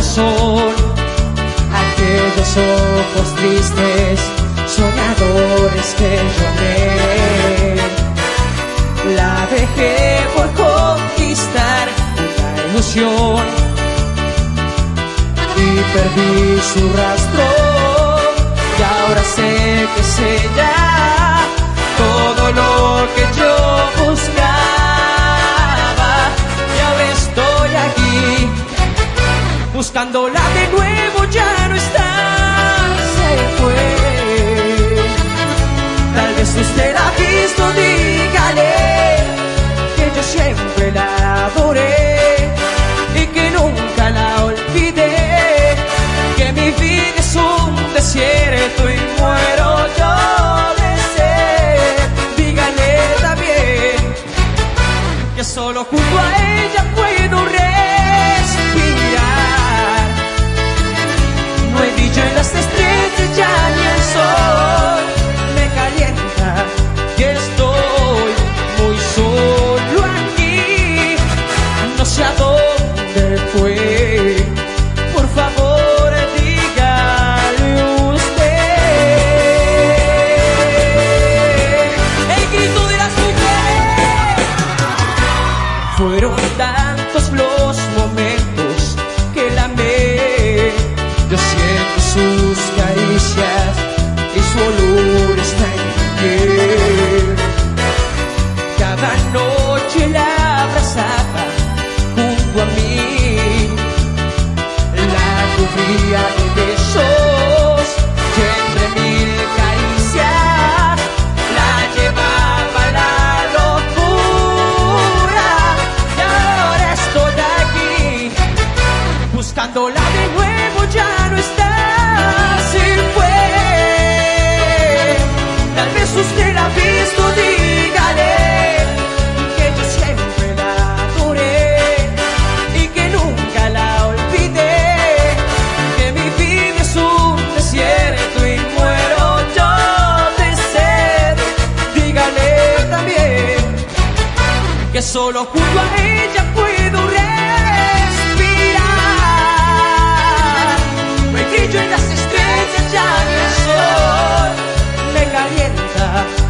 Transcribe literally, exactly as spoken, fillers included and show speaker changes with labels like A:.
A: corazón. Aquellos ojos tristes, soñadores que yo amé, la dejé por conquistar una ilusión y perdí su rastro. Y ahora sé que es ella todo lo que yo buscaba. Y ahora estoy aquí buscándola de nuevo, ya no está, se fue. Tal vez usted la ha visto, dígale que yo siempre la adoré y que nunca la olvidé, que mi vida es un desierto y muero yo de sed. Dígale también que solo junto a ella puedo respirar. No hay brillo en las estrellas, ya ni el sol me calienta y estoy muy solo aquí. No sé a dónde fue, por favor dígale usted. El grito de las mujeres. Fueron tantos los momentos que la amé. Yo siento sus caricias y su olor está en mi piel. Cada noche la abrazaba junto a mí, la cubría de besos y entre mil caricias la llevaba a la locura. Y ahora estoy aquí buscándola de nuevo, ya no está, se fue. Tal vez usted la ha visto, dígale que yo siempre la adoré y que nunca la olvidé, que mi vida es un desierto y muero yo de sed. Dígale también que solo junto a ella puedo respirar. No hay brillo en las estrellas, ya ni el sol me calienta